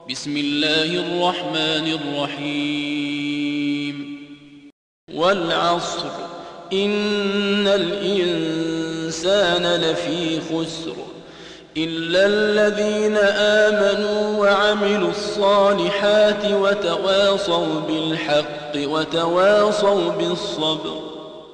بسم الله الرحمن الرحيم والعصر إن الإنسان لفي خسر إلا الذين آمنوا وعملوا الصالحات وتواصوا بالحق وتواصوا بالصبر